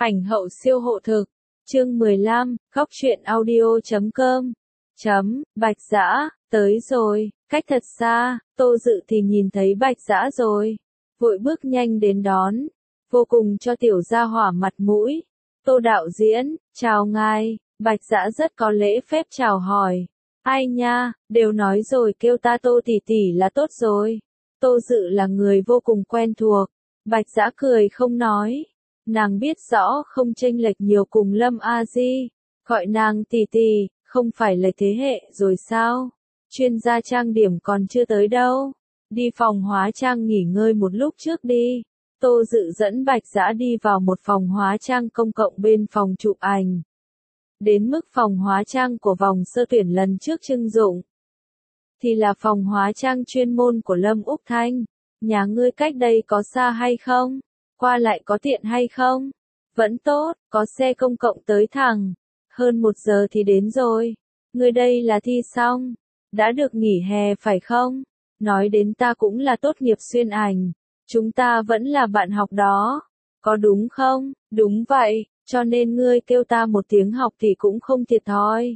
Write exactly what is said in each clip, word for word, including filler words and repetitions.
Ảnh hậu siêu hộ thực. Chương mười lăm, góc truyện audio chấm com. Chấm, Bạch Dã, tới rồi, cách thật xa, Tô Dự thì nhìn thấy Bạch Dã rồi. Vội bước nhanh đến đón, vô cùng cho tiểu gia hỏa mặt mũi. Tô đạo diễn, chào ngài, Bạch Dã rất có lễ phép chào hỏi. Ai nha, đều nói rồi kêu ta Tô tỷ tỷ là tốt rồi. Tô Dự là người vô cùng quen thuộc. Bạch Dã cười không nói. Nàng biết rõ không chênh lệch nhiều cùng Lâm A Di, gọi nàng tỷ tỷ, không phải là thế hệ rồi sao? Chuyên gia trang điểm còn chưa tới đâu. Đi phòng hóa trang nghỉ ngơi một lúc trước đi. Tô Dự dẫn Bạch Dã đi vào một phòng hóa trang công cộng bên phòng chụp ảnh. Đến mức phòng hóa trang của vòng sơ tuyển lần trước trưng dụng, thì là phòng hóa trang chuyên môn của Lâm Úc Thanh. Nhà ngươi cách đây có xa hay không? Qua lại có tiện hay không? Vẫn tốt, có xe công cộng tới thẳng. Hơn một giờ thì đến rồi. Ngươi đây là thi xong. Đã được nghỉ hè phải không? Nói đến ta cũng là tốt nghiệp xuyên ảnh. Chúng ta vẫn là bạn học đó. Có đúng không? Đúng vậy, cho nên ngươi kêu ta một tiếng học thì cũng không thiệt thòi.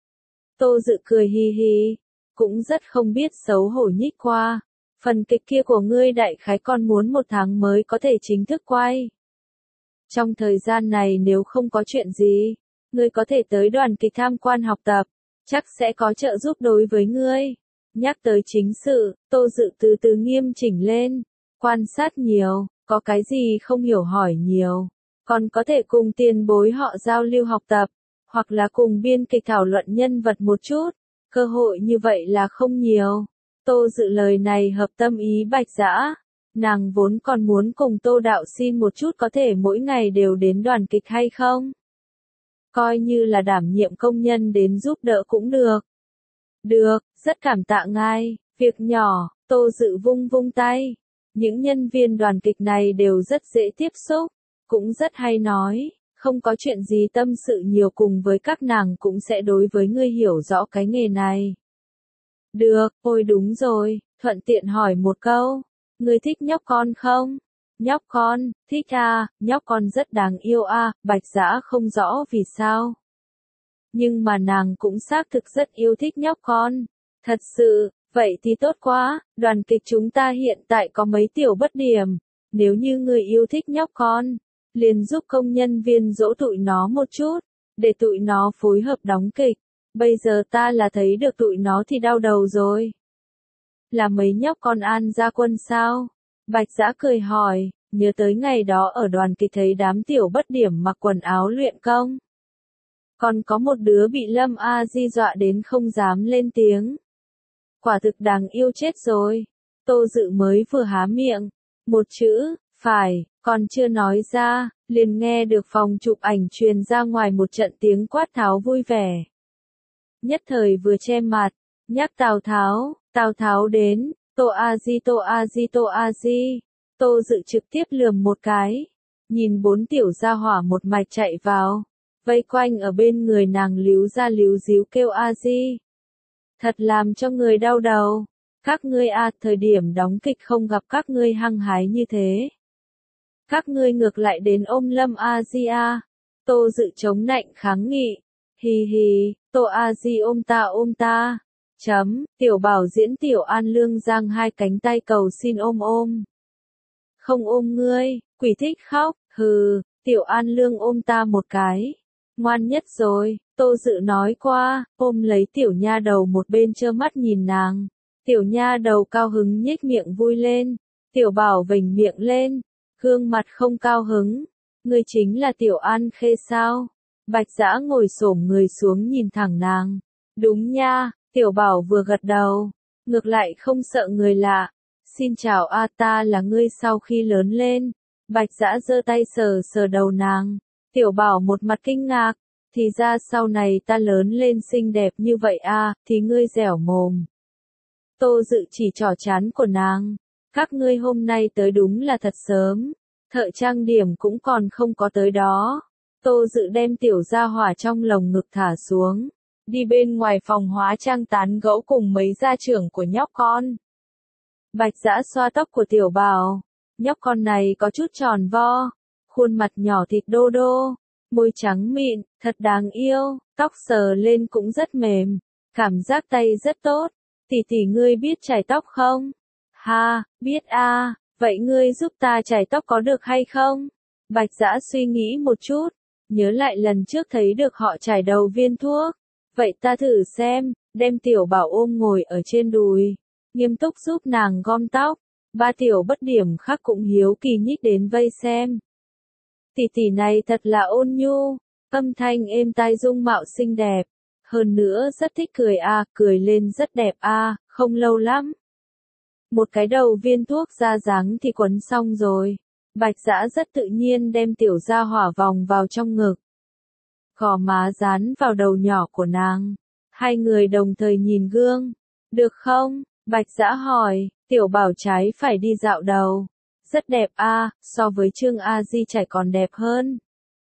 Tô Dự cười hi hi. Cũng rất không biết xấu hổ nhích qua. Phần kịch kia của ngươi đại khái còn muốn một tháng mới có thể chính thức quay. Trong thời gian này nếu không có chuyện gì, ngươi có thể tới đoàn kịch tham quan học tập, chắc sẽ có trợ giúp đối với ngươi. Nhắc tới chính sự, Tô Dự từ từ nghiêm chỉnh lên, quan sát nhiều, có cái gì không hiểu hỏi nhiều, còn có thể cùng tiền bối họ giao lưu học tập, hoặc là cùng biên kịch thảo luận nhân vật một chút, cơ hội như vậy là không nhiều. Tô Dự lời này hợp tâm ý Bạch Dã. Nàng vốn còn muốn cùng Tô đạo xin một chút có thể mỗi ngày đều đến đoàn kịch hay không? Coi như là đảm nhiệm công nhân đến giúp đỡ cũng được. Được, rất cảm tạ ngài, việc nhỏ, Tô Dự vung vung tay. Những nhân viên đoàn kịch này đều rất dễ tiếp xúc, cũng rất hay nói, không có chuyện gì tâm sự nhiều cùng với các nàng cũng sẽ đối với ngươi hiểu rõ cái nghề này. Được, ôi đúng rồi, thuận tiện hỏi một câu, ngươi thích nhóc con không? Nhóc con, thích à, nhóc con rất đáng yêu à, Bạch Dã không rõ vì sao. Nhưng mà nàng cũng xác thực rất yêu thích nhóc con. Thật sự, vậy thì tốt quá, đoàn kịch chúng ta hiện tại có mấy tiểu bất điểm. Nếu như ngươi yêu thích nhóc con, liền giúp công nhân viên dỗ tụi nó một chút, để tụi nó phối hợp đóng kịch. Bây giờ ta là thấy được tụi nó thì đau đầu rồi. Là mấy nhóc con An gia quân sao? Bạch Dã cười hỏi, nhớ tới ngày đó ở đoàn kịch thấy đám tiểu bất điểm mặc quần áo luyện công. Còn có một đứa bị Lâm A Di dọa đến không dám lên tiếng. Quả thực đáng yêu chết rồi. Tô Dự mới vừa há miệng, một chữ, phải, còn chưa nói ra, liền nghe được phòng chụp ảnh truyền ra ngoài một trận tiếng quát tháo vui vẻ. Nhất thời vừa che mặt, nhắc Tào Tháo, Tào Tháo đến, Tô A Di Tô A Di Tô A Di. Tô Dự trực tiếp lườm một cái, nhìn bốn tiểu gia hỏa một mạch chạy vào, vây quanh ở bên người nàng líu ra líu díu kêu A Di. Thật làm cho người đau đầu, các ngươi a, thời điểm đóng kịch không gặp các ngươi hăng hái như thế. Các ngươi ngược lại đến ôm Lâm A Di a. Tô Dự chống nạnh kháng nghị, hì hì, Tô A Di ôm ta ôm ta. Chấm, tiểu bảo diễn tiểu An Lương giang hai cánh tay cầu xin ôm ôm. Không ôm ngươi, quỷ thích khóc, hừ, tiểu An Lương ôm ta một cái. Ngoan nhất rồi, Tô Dự nói qua, ôm lấy tiểu nha đầu một bên trơ mắt nhìn nàng. Tiểu nha đầu cao hứng nhếch miệng vui lên, tiểu bảo vểnh miệng lên, gương mặt không cao hứng. Ngươi chính là tiểu An Khê sao? Bạch Dã ngồi xổm người xuống nhìn thẳng nàng. Đúng nha, tiểu bảo vừa gật đầu, ngược lại không sợ người lạ. Xin chào a, ta là ngươi sau khi lớn lên. Bạch Dã giơ tay sờ sờ đầu nàng. Tiểu bảo một mặt kinh ngạc, thì ra sau này ta lớn lên xinh đẹp như vậy a, thì ngươi dẻo mồm. Tô Dự chỉ trỏ trán của nàng, các ngươi hôm nay tới đúng là thật sớm, thợ trang điểm cũng còn không có tới đó. Tô Dự đem tiểu gia hỏa trong lồng ngực thả xuống, đi bên ngoài phòng hóa trang tán gẫu cùng mấy gia trưởng của nhóc con. Bạch Dã xoa tóc của tiểu bảo, nhóc con này có chút tròn vo, khuôn mặt nhỏ thịt đô đô, môi trắng mịn, thật đáng yêu, tóc sờ lên cũng rất mềm, cảm giác tay rất tốt. Tỷ tỷ ngươi biết chải tóc không? Ha, biết a, vậy ngươi giúp ta chải tóc có được hay không? Bạch Dã suy nghĩ một chút, nhớ lại lần trước thấy được họ chải đầu viên thuốc. Vậy ta thử xem, đem Tiểu Bảo ôm ngồi ở trên đùi, nghiêm túc giúp nàng gom tóc. Ba tiểu bất điểm khác cũng hiếu kỳ nhích đến vây xem. Tỷ tỷ này thật là ôn nhu, âm thanh êm tai dung mạo xinh đẹp, hơn nữa rất thích cười a, à, cười lên rất đẹp a, à, không lâu lắm. Một cái đầu viên thuốc ra dáng thì quấn xong rồi. Bạch Dã rất tự nhiên đem Tiểu Gia Hỏa vòng vào trong ngực. Gò má dán vào đầu nhỏ của nàng. Hai người đồng thời nhìn gương. Được không? Bạch Dã hỏi. Tiểu Bảo trái phải đi dạo đầu. Rất đẹp a, à, so với Trương A Di chải còn đẹp hơn.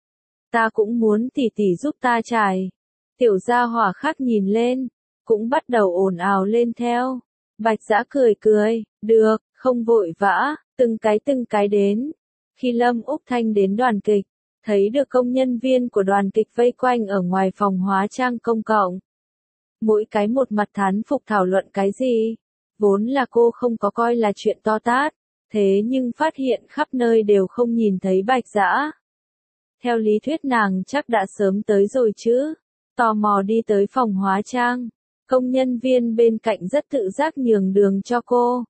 Ta cũng muốn tỷ tỷ giúp ta chải. Tiểu Gia Hỏa khác nhìn lên, cũng bắt đầu ồn ào lên theo. Bạch Dã cười cười, được, không vội vã, từng cái từng cái đến. Khi Lâm Úc Thanh đến đoàn kịch, thấy được công nhân viên của đoàn kịch vây quanh ở ngoài phòng hóa trang công cộng. Mỗi cái một mặt thán phục thảo luận cái gì. Vốn là cô không có coi là chuyện to tát, thế nhưng phát hiện khắp nơi đều không nhìn thấy Bạch Dã. Theo lý thuyết nàng chắc đã sớm tới rồi chứ. Tò mò đi tới phòng hóa trang, công nhân viên bên cạnh rất tự giác nhường đường cho cô.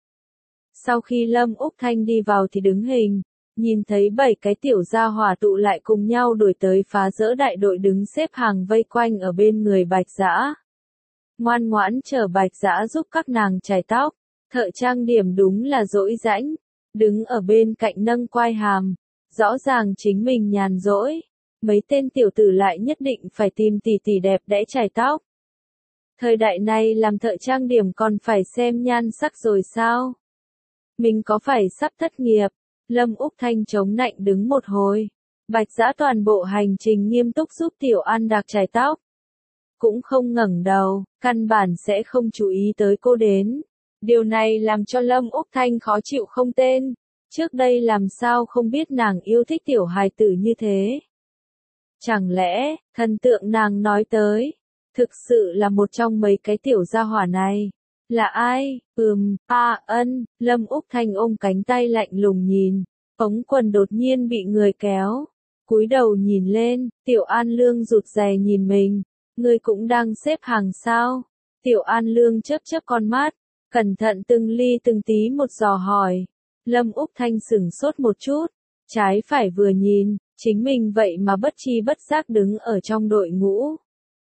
Sau khi Lâm Úc Thanh đi vào thì đứng hình, nhìn thấy bảy cái tiểu gia hỏa tụ lại cùng nhau đuổi tới phá rỡ đại đội đứng xếp hàng vây quanh ở bên người Bạch Dã. Ngoan ngoãn chờ Bạch Dã giúp các nàng chải tóc, thợ trang điểm đúng là dỗi rãnh, đứng ở bên cạnh nâng quai hàm, rõ ràng chính mình nhàn rỗi. Mấy tên tiểu tử lại nhất định phải tìm tỷ tỷ đẹp đẽ chải tóc. Thời đại này làm thợ trang điểm còn phải xem nhan sắc rồi sao? Mình có phải sắp thất nghiệp? Lâm Úc Thanh chống nạnh đứng một hồi. Bạch Dã toàn bộ hành trình nghiêm túc giúp Tiểu An Đạc chải tóc. Cũng không ngẩng đầu, căn bản sẽ không chú ý tới cô đến. Điều này làm cho Lâm Úc Thanh khó chịu không tên. Trước đây làm sao không biết nàng yêu thích tiểu hài tử như thế? Chẳng lẽ, thần tượng nàng nói tới, thực sự là một trong mấy cái tiểu gia hỏa này? Là ai? Ừm, a ân, Lâm Úc Thanh ôm cánh tay lạnh lùng nhìn, ống quần đột nhiên bị người kéo. Cúi đầu nhìn lên, Tiểu An Lương rụt rè nhìn mình, ngươi cũng đang xếp hàng sao? Tiểu An Lương chớp chớp con mắt, cẩn thận từng ly từng tí một dò hỏi. Lâm Úc Thanh sửng sốt một chút, trái phải vừa nhìn, chính mình vậy mà bất chi bất giác đứng ở trong đội ngũ.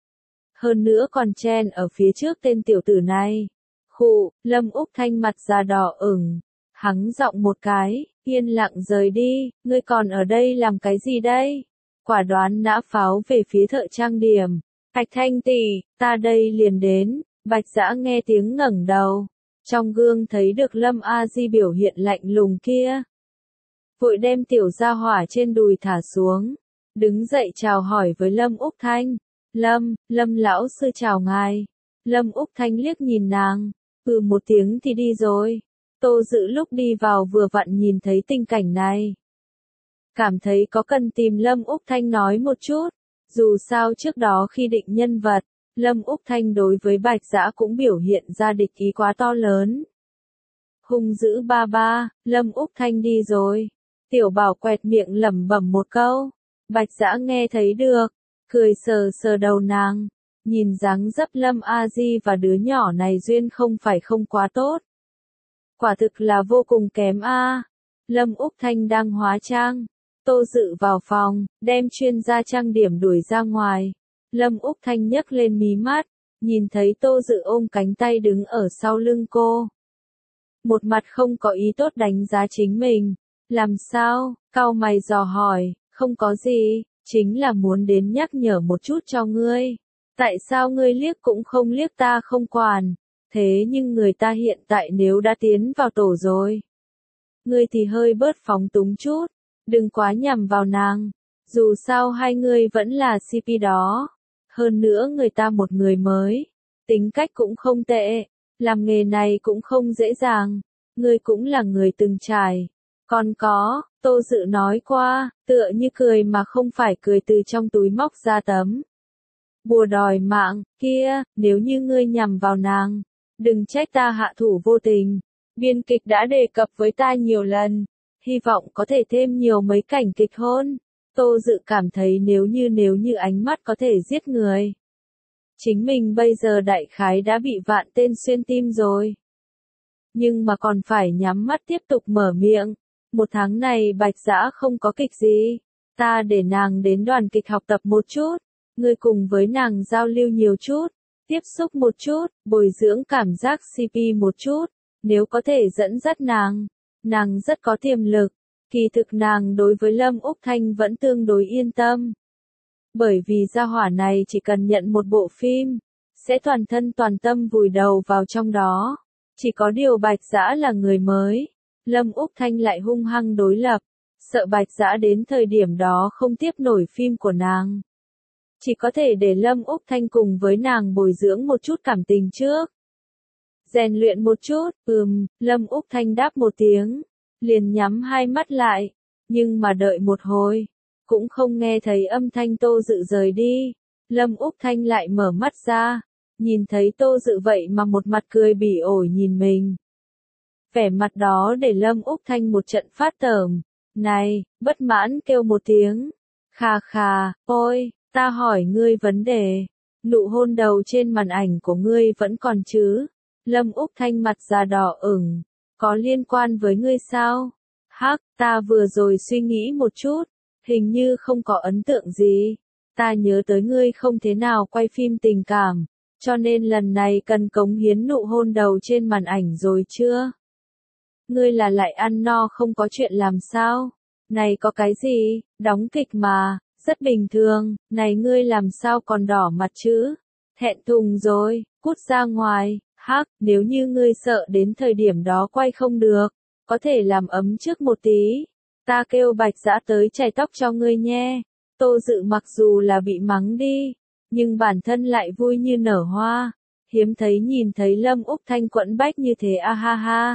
Hơn nữa còn chen ở phía trước tên tiểu tử này. Khụ, Lâm Úc Thanh mặt da đỏ ửng, hắng giọng một cái, yên lặng rời đi, ngươi còn ở đây làm cái gì đây? Quả đoán nã pháo về phía thợ trang điểm. Bạch Thanh tỷ, ta đây liền đến. Bạch Dã nghe tiếng ngẩng đầu, trong gương thấy được Lâm A Di biểu hiện lạnh lùng kia. Vội đem tiểu gia hỏa trên đùi thả xuống, đứng dậy chào hỏi với Lâm Úc Thanh. Lâm, Lâm lão sư chào ngài. Lâm Úc Thanh liếc nhìn nàng, ừ một tiếng thì đi rồi. Tô Dữ lúc đi vào vừa vặn nhìn thấy tình cảnh này. Cảm thấy có cần tìm Lâm Úc Thanh nói một chút, dù sao trước đó khi định nhân vật, Lâm Úc Thanh đối với Bạch Dã cũng biểu hiện ra địch ý quá to lớn. Hung dữ ba ba, Lâm Úc Thanh đi rồi. Tiểu Bảo quẹt miệng lẩm bẩm một câu. Bạch Dã nghe thấy được, cười sờ sờ đầu nàng, nhìn dáng dấp Lâm A Di và đứa nhỏ này duyên không phải không quá tốt. Quả thực là vô cùng kém a. Lâm Úc Thanh đang hóa trang, Tô Dự vào phòng, đem chuyên gia trang điểm đuổi ra ngoài. Lâm Úc Thanh nhấc lên mí mắt, nhìn thấy Tô Dự ôm cánh tay đứng ở sau lưng cô. Một mặt không có ý tốt đánh giá chính mình. Làm sao? Cau mày dò hỏi, không có gì, chính là muốn đến nhắc nhở một chút cho ngươi. Tại sao ngươi liếc cũng không liếc ta không quản, thế nhưng người ta hiện tại nếu đã tiến vào tổ rồi. Ngươi thì hơi bớt phóng túng chút, đừng quá nhằm vào nàng, dù sao hai ngươi vẫn là xê pê đó. Hơn nữa người ta một người mới, tính cách cũng không tệ, làm nghề này cũng không dễ dàng, ngươi cũng là người từng trải. Còn có, Tô Dự nói qua, tựa như cười mà không phải cười từ trong túi móc ra tấm bùa đòi mạng, kia, nếu như ngươi nhằm vào nàng, đừng trách ta hạ thủ vô tình. Biên kịch đã đề cập với ta nhiều lần, hy vọng có thể thêm nhiều mấy cảnh kịch hôn. Tô Dự cảm thấy nếu như nếu như ánh mắt có thể giết người. Chính mình bây giờ đại khái đã bị vạn tên xuyên tim rồi. Nhưng mà còn phải nhắm mắt tiếp tục mở miệng. Một tháng này Bạch Dã không có kịch gì. Ta để nàng đến đoàn kịch học tập một chút. Ngươi cùng với nàng giao lưu nhiều chút. Tiếp xúc một chút, bồi dưỡng cảm giác xê pê một chút. Nếu có thể dẫn dắt nàng, nàng rất có tiềm lực. Kỳ thực nàng đối với Lâm Úc Thanh vẫn tương đối yên tâm. Bởi vì gia hỏa này chỉ cần nhận một bộ phim, sẽ toàn thân toàn tâm vùi đầu vào trong đó. Chỉ có điều Bạch Dã là người mới, Lâm Úc Thanh lại hung hăng đối lập, sợ Bạch Dã đến thời điểm đó không tiếp nổi phim của nàng. Chỉ có thể để Lâm Úc Thanh cùng với nàng bồi dưỡng một chút cảm tình trước. Rèn luyện một chút, ừm, Lâm Úc Thanh đáp một tiếng, liền nhắm hai mắt lại, nhưng mà đợi một hồi, cũng không nghe thấy âm thanh Tô Dự rời đi. Lâm Úc Thanh lại mở mắt ra, nhìn thấy Tô Dự vậy mà một mặt cười bỉ ổi nhìn mình. Vẻ mặt đó để Lâm Úc Thanh một trận phát tởm, này, bất mãn kêu một tiếng, khà khà, ôi, ta hỏi ngươi vấn đề, nụ hôn đầu trên màn ảnh của ngươi vẫn còn chứ? Lâm Úc Thanh mặt già đỏ ửng, có liên quan với ngươi sao? Hắc, ta vừa rồi suy nghĩ một chút, hình như không có ấn tượng gì. Ta nhớ tới ngươi không thế nào quay phim tình cảm, cho nên lần này cần cống hiến nụ hôn đầu trên màn ảnh rồi chưa? Ngươi là lại ăn no không có chuyện làm sao? Này có cái gì, đóng kịch mà, rất bình thường, này ngươi làm sao còn đỏ mặt chứ? Thẹn thùng rồi, cút ra ngoài, hắc, nếu như ngươi sợ đến thời điểm đó quay không được, có thể làm ấm trước một tí. Ta kêu Bạch Dã tới chải tóc cho ngươi nhé. Tô Dự mặc dù là bị mắng đi, nhưng bản thân lại vui như nở hoa. Hiếm thấy nhìn thấy Lâm Úc Thanh quẫn bách như thế a ha ha.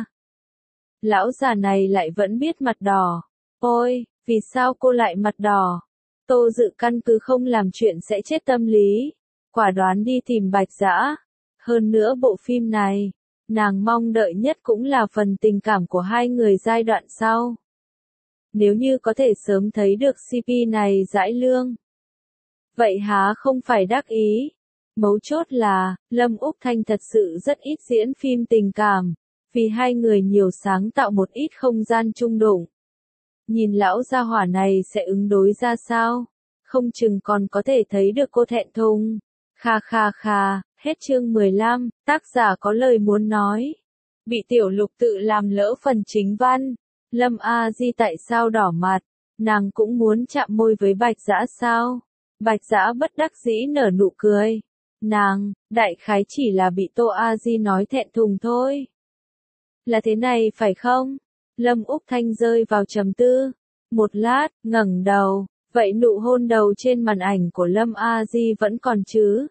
Lão già này lại vẫn biết mặt đỏ. Ôi, vì sao cô lại mặt đỏ? Tô Dự căn cứ không làm chuyện sẽ chết tâm lý. Quả đoán đi tìm Bạch Dã. Hơn nữa bộ phim này, nàng mong đợi nhất cũng là phần tình cảm của hai người giai đoạn sau. Nếu như có thể sớm thấy được xê pê này giãi lương, vậy há không phải đắc ý. Mấu chốt là, Lâm Úc Thanh thật sự rất ít diễn phim tình cảm, vì hai người nhiều sáng tạo một ít không gian chung đụng. Nhìn lão gia hỏa này sẽ ứng đối ra sao, không chừng còn có thể thấy được cô thẹn thùng. Kha kha kha, hết chương mười lăm, tác giả có lời muốn nói. Bị Tiểu Lục tự làm lỡ phần chính văn. Lâm A Di tại sao đỏ mặt? Nàng cũng muốn chạm môi với Bạch Dã sao? Bạch Dã bất đắc dĩ nở nụ cười. Nàng, đại khái chỉ là bị Tô A Di nói thẹn thùng thôi. Là thế này phải không? Lâm Úc Thanh rơi vào trầm tư. Một lát, ngẩng đầu. Vậy nụ hôn đầu trên màn ảnh của Lâm A Di vẫn còn chứ?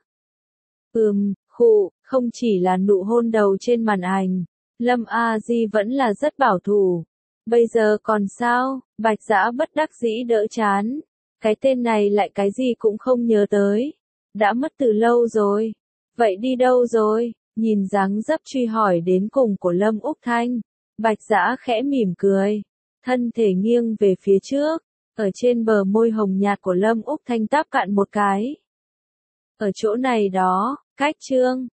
Ừm, khụ, không chỉ là nụ hôn đầu trên màn ảnh. Lâm A Di vẫn là rất bảo thủ. Bây giờ còn sao? Bạch Dã bất đắc dĩ đỡ chán. Cái tên này lại cái gì cũng không nhớ tới. Đã mất từ lâu rồi. Vậy đi đâu rồi? Nhìn dáng dấp truy hỏi đến cùng của Lâm Úc Thanh. Bạch Dã khẽ mỉm cười. Thân thể nghiêng về phía trước. Ở trên bờ môi hồng nhạt của Lâm Úc Thanh táp cạn một cái. Ở chỗ này đó, cách chương.